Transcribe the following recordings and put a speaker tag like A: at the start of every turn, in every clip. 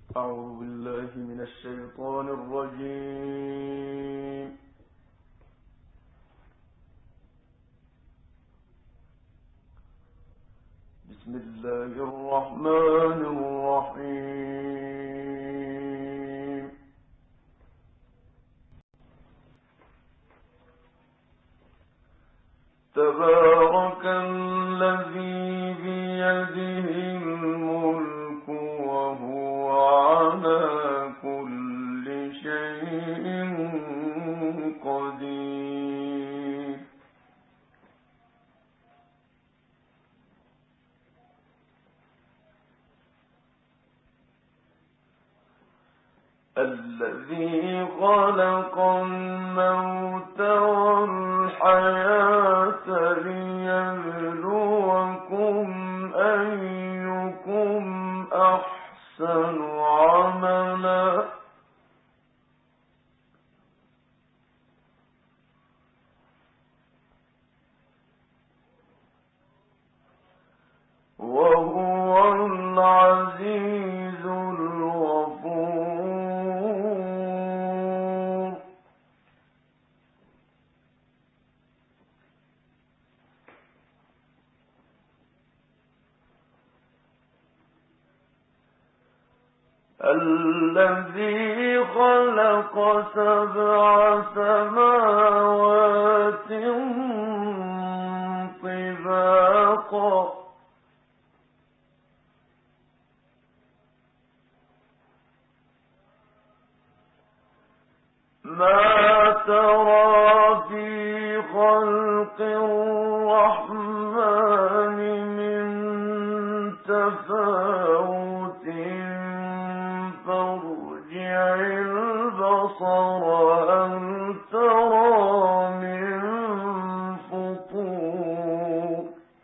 A: أعوذ بالله من الشيطان الرجيم. بسم الله الرحمن الرحيم. تبارك الذي بيده الملك وهو على كل شيء قدير. الذي خلق الموت والحياة ليبلوكم أيكم أحسن عملا وهو العزيز الغفور. الذي خلق 7 سماوات طباقا ما ترى في خلق الرحمن من تفاوت فارجع البصر هل ترى من فطور.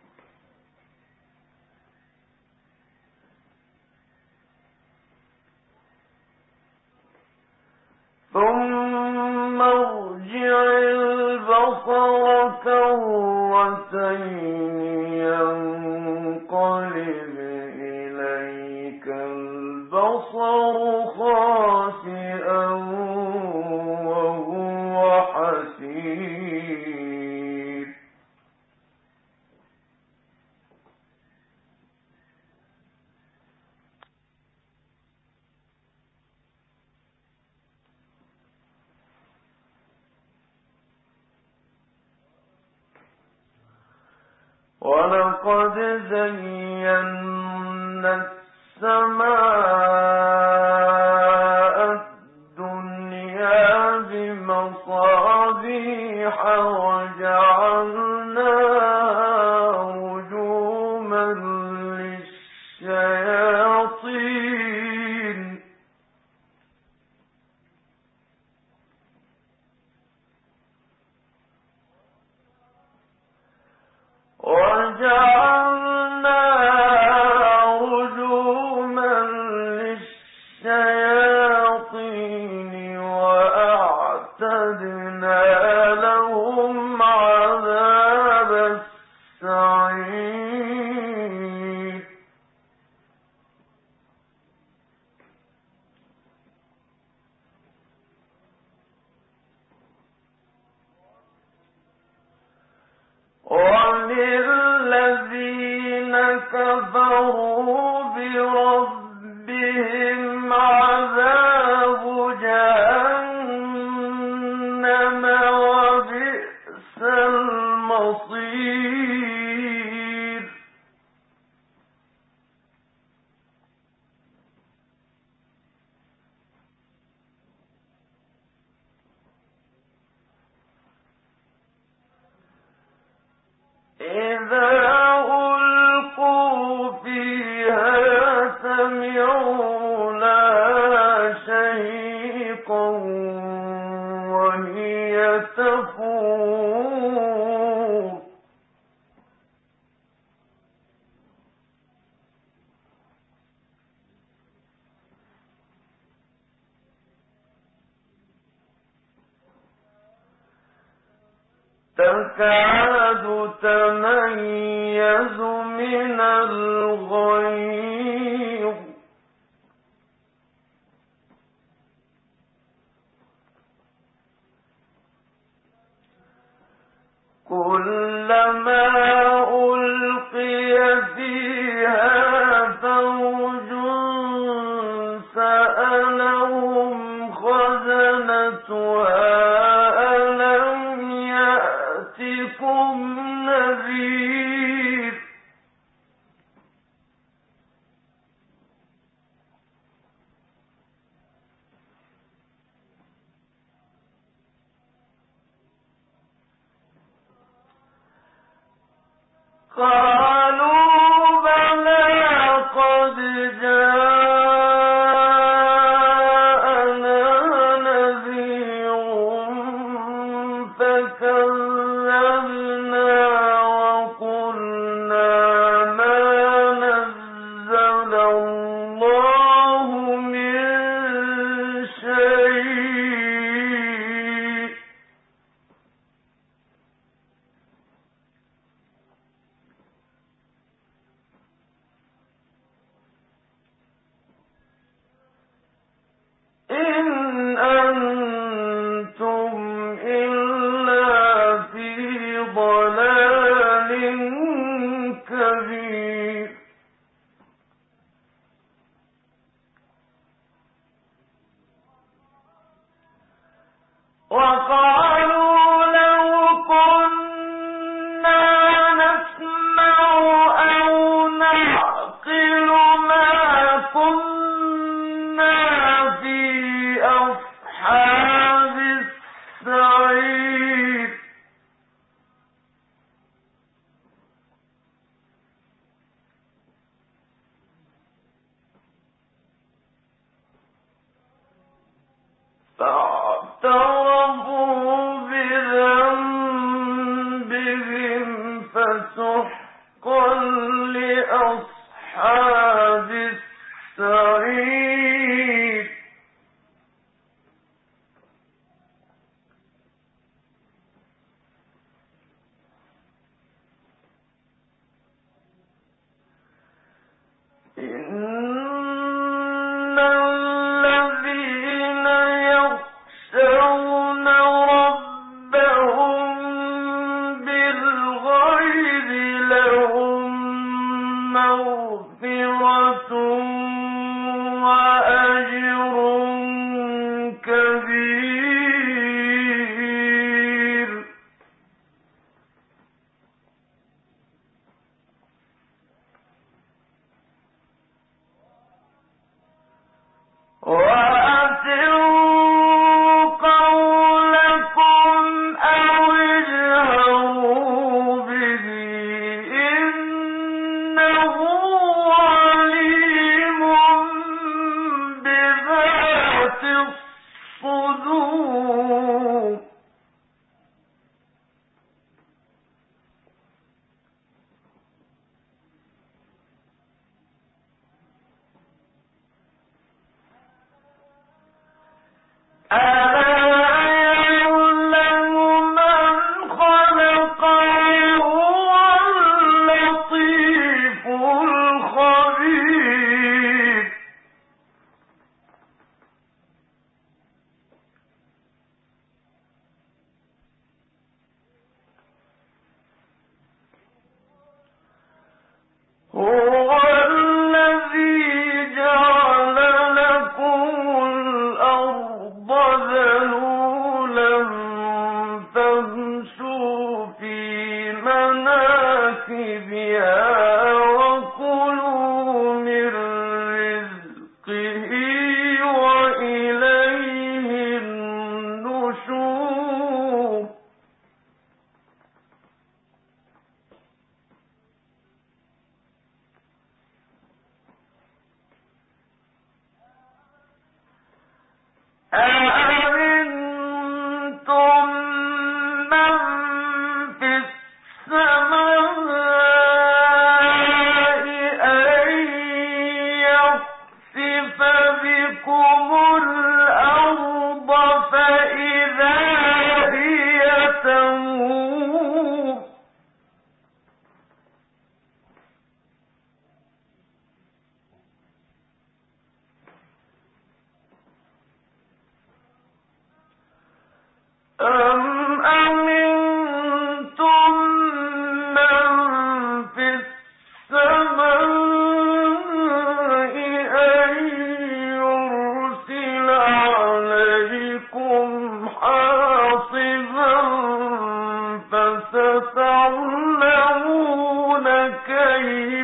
A: ثم ارجع البصر كرتين ينقلب إليك البصر خاسئا وهو حسير. ولقد زينا السماء الدنيا بمصابيح وجعلناها رجوما للشياطين وأعتدنا لهم عذاب السعير. وللذين كفروا بربهم عذاب جهنم وبئس المصير. إذا ألقوا فيها سمعوا لها شهيقا وهي تفور. تكاد تميز من الغيظ كلما ألقي فيها فوج سألهم خزنتها ألم يأتكم نذير قالوا بلى قد جاءنا نذير فكذبنا وقلنا ما نزل الله من شيء إن أنتم إلا في ضلال كبير وقالوا لو كنا نسمع أو نعقل ما كنا في أصحاب السعير فاعترفوا بذنبهم فسحقا لأصحاب السعير إن الذين يخشون ربهم بالغيب لهم مغفرة وأجر كبير وأسروا قولكم أو اجهروا به إنه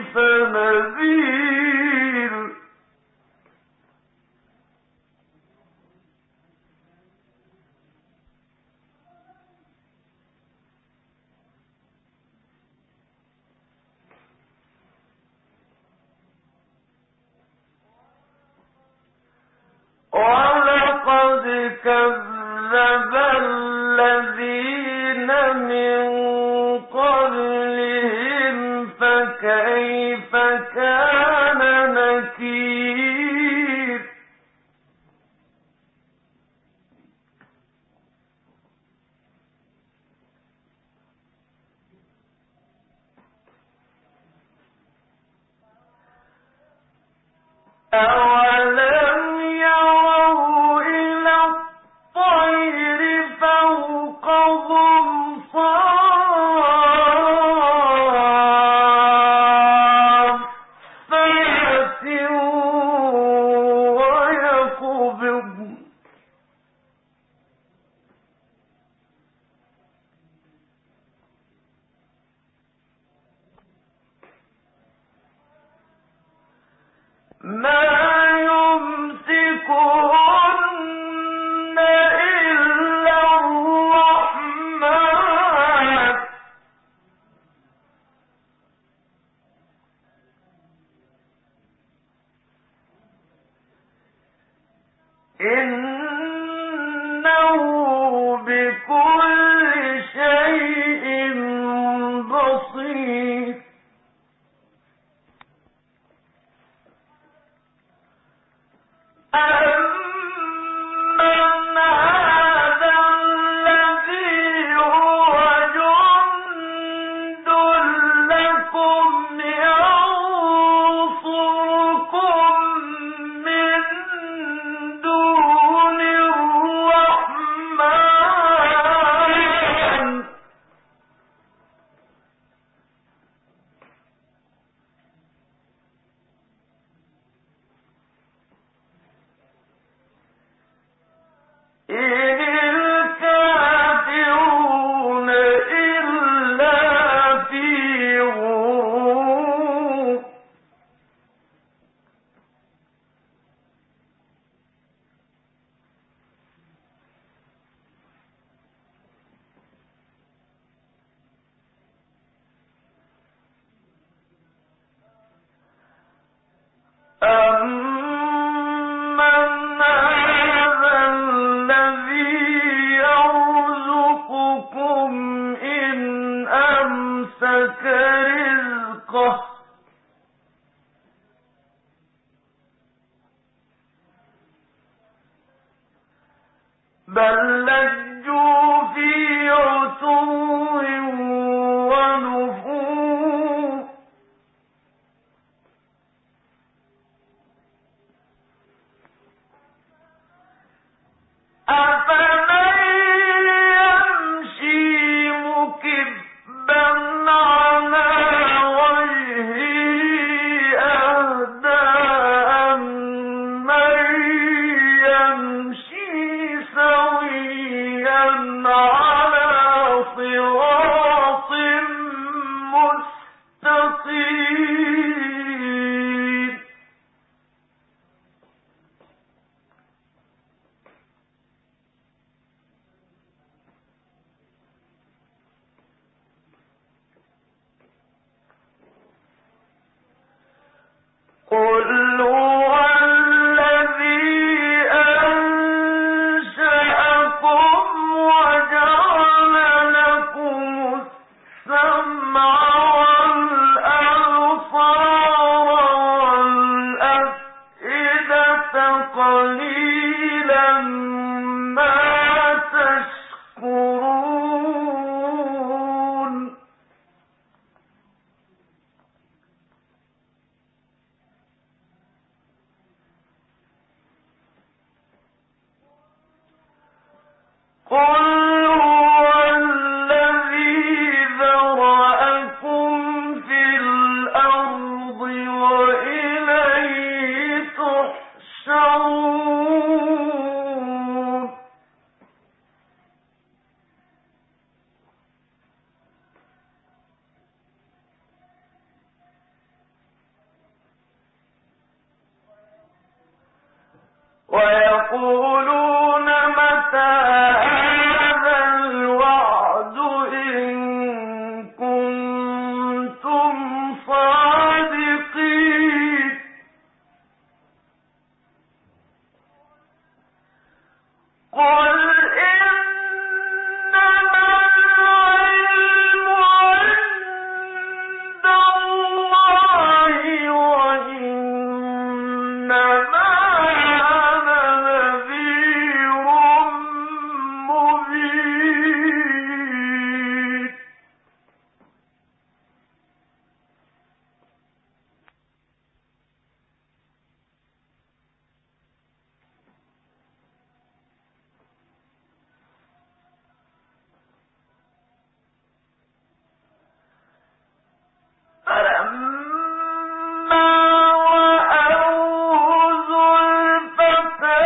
A: نذير ولقد كذب الذين من قبلهم فكيف كان نكير أولم يروا إلى الطير فوقهم صافات ويقبضن ما يمسكهن إلا الرحمن إنه بكل شيء بصير أَمَّنْ هَٰذَا الَّذِي هُوَ جُندٌ لَّكُمْ يَنصُرُكُم مِّن دُونِ الرَّحْمَٰنِ إِنِ الْكَافِرُونَ إِلَّا فِي غُرُورٍ أَمَّنْ هَٰذَا الَّذِي يَرْزُقُكُمْ إِنْ أَمْسَكَ رِزْقَهُ بَل لَّجُّوا فِي عُتُوٍّ وَنُفُورٍ أَفَمَن يَمْشِي مُكِبًّا عَلَىٰ وَجْهِهِ أَهْدَىٰ أَمَّن يَمْشِي سَوِيًّا عَلَىٰ صِرَاطٍ مُّسْتَقِيمٍ قُلْ هُوَ الَّذِي أَنشَأَكُمْ وَجَعَلَ لَكُمُ السَّمْعَ وَالْأَبْصَارَ وَالْأَفْئِدَةَ قَلِيلًا مَّا تَشْكُرُونَ قُلْ هُوَ الَّذِي ذَرَأَكُمْ فِي الْأَرْضِ وَإِلَيْهِ تُحْشَرُونَ ويقولون متى هذا الوعد إن كنتم صادقين قل إنما العلم عند الله وإنما أنا نذير مبين فلما رأوه زلفة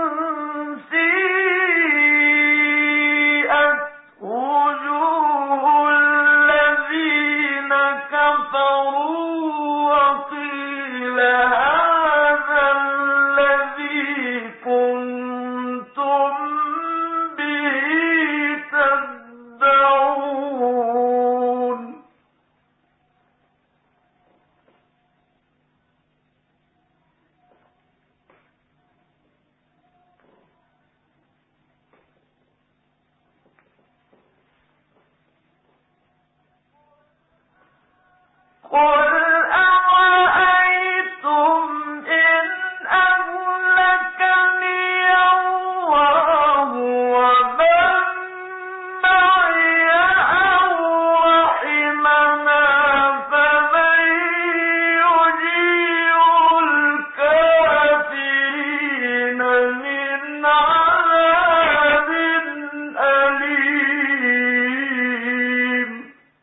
A: سيئت وجوه الذين كفروا وقيل هذا الذي كنتم به تدعون قل أرأيتم إن أهلكني الله ومن معي أو رحمنا فمن يجير الكافرين من عذاب أليم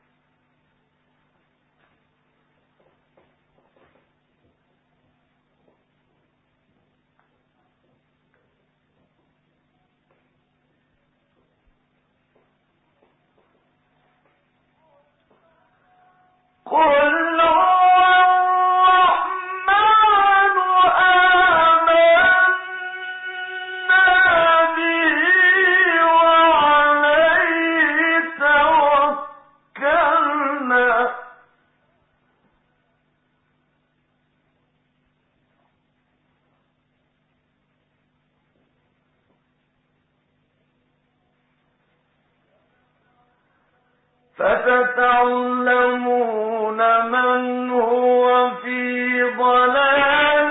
A: قل هو الرحمن آمنا به وعليه توكلنا فستعلمون من هو في ضلال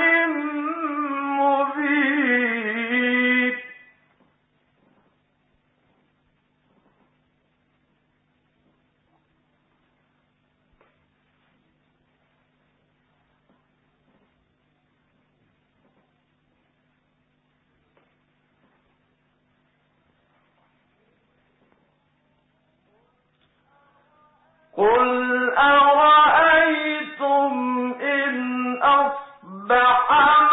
A: مبين قل أرأيتم إن أصبح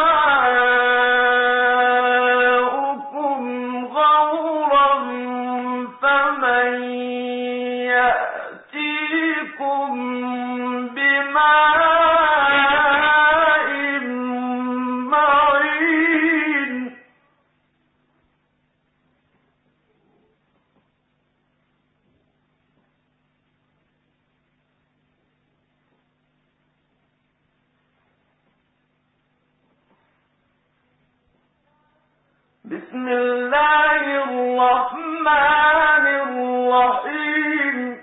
A: ماؤكم غورا فمن يأتيكم بماء معين بسم الله الرحمن الرحيم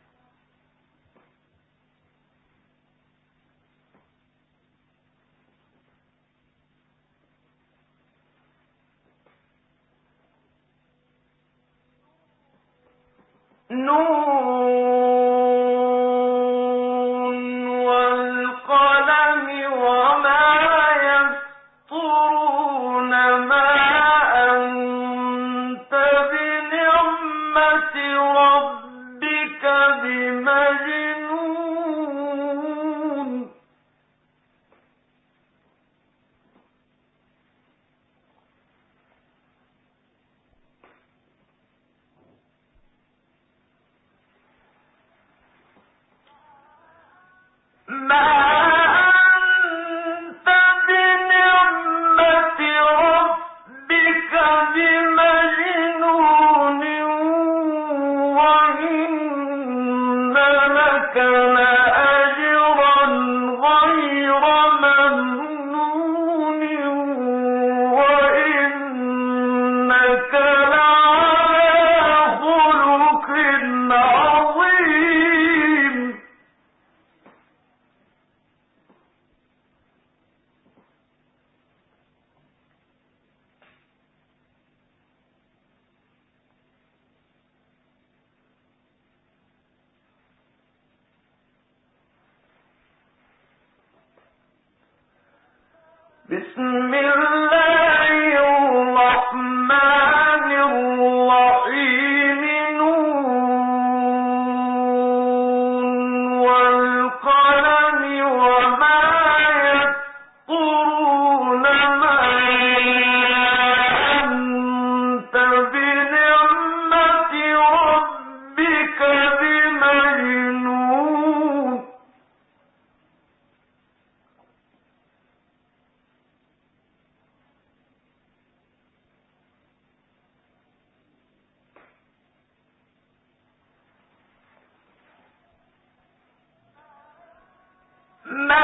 A: نون والقلم وما يسطرون ما أنت بنعمة ربك بمجنون ما بسم الله الرحمن الرحيم نون والقلم وما يسطرون ما أنت بنعمة ربك بمجنون ما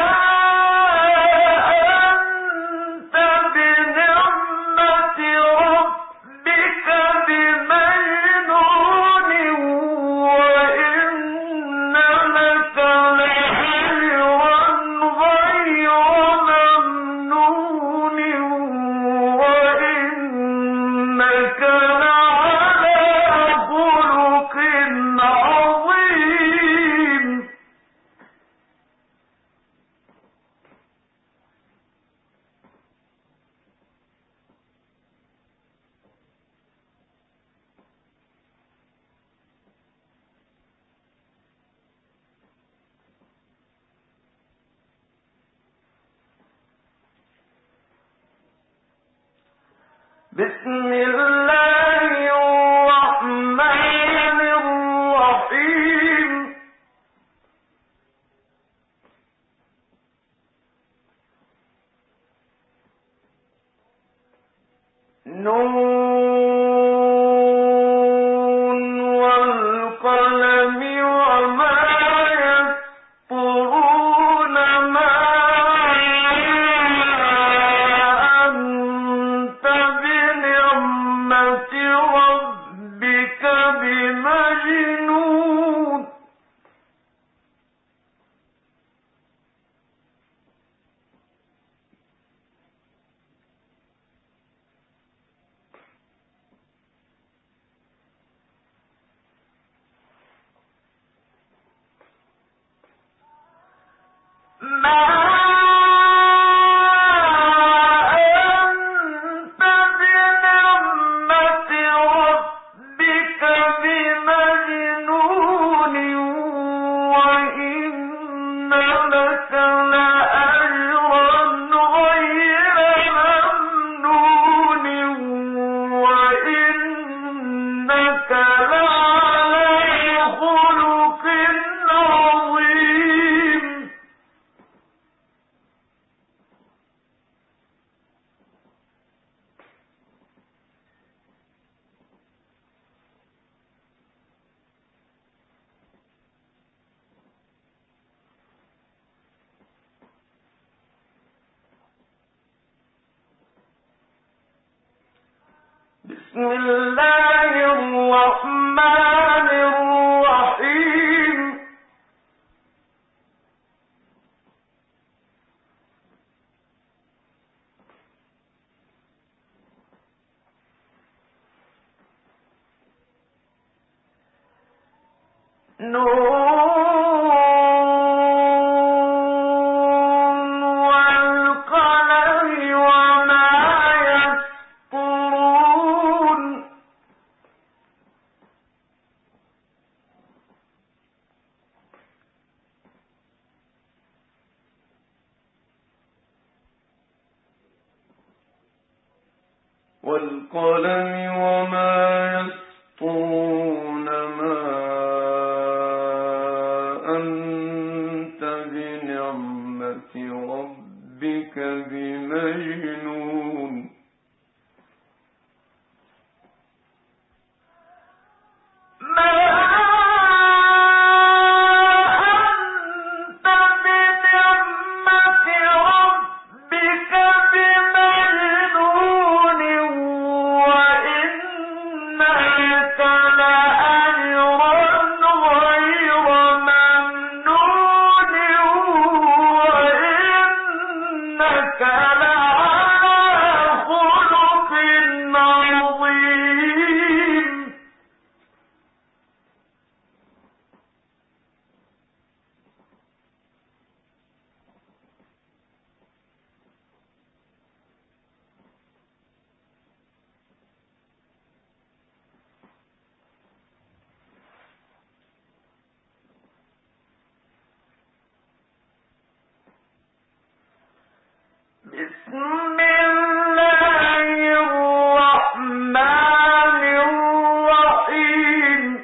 A: أنت بنعمة ربك بمجنون وإن لك لأجرا غير ممنون وإنك لعلى خلق عظيم بسم الله الرحمن الرحيم نون والقلم وما يسطرون ما أنت بنعمة ربك بمجنون ما أنت بنعمة ربك بمجنون وإن لك لأجرا غير ممنون وإنك لعلى خلق عظيم بسم الله الرحمن الرحيم نون والقلم وما يسطرون والقلم وما يسطرون ما أنت بنعمة ربك بمجنون ما أنت بنعمة ربك بمجنون وإن لك لأجرا غير ممنون وإنك لعلى بسم الله الرحمن الرحيم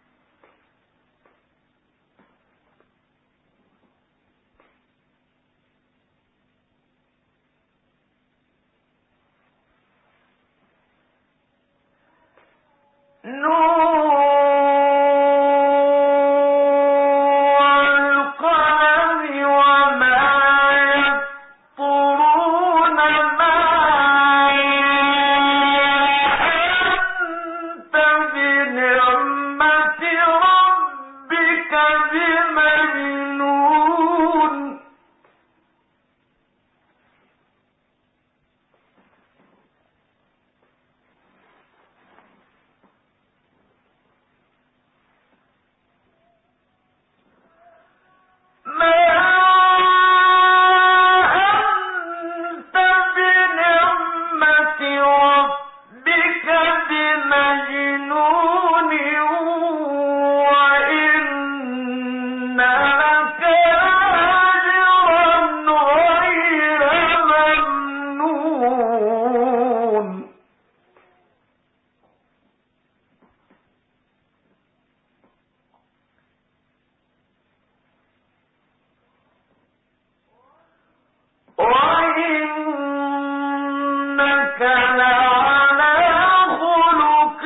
A: وإنك لعلى خلق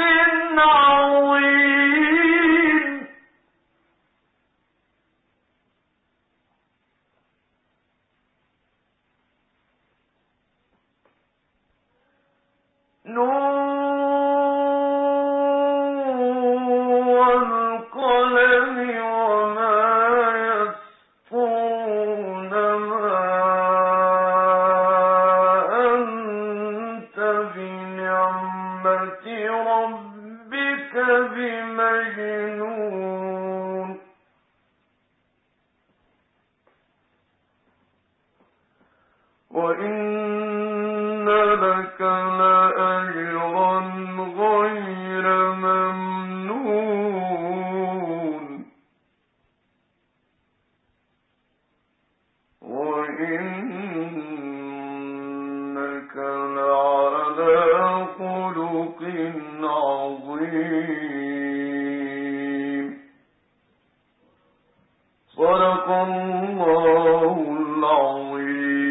A: عظيم والقلم وما يسطرون ما أنت بنعمة ربك بمجنون وإن لك لأجرا غير ممنون وإنك لعلى خلق عظيم صدق الله العظيم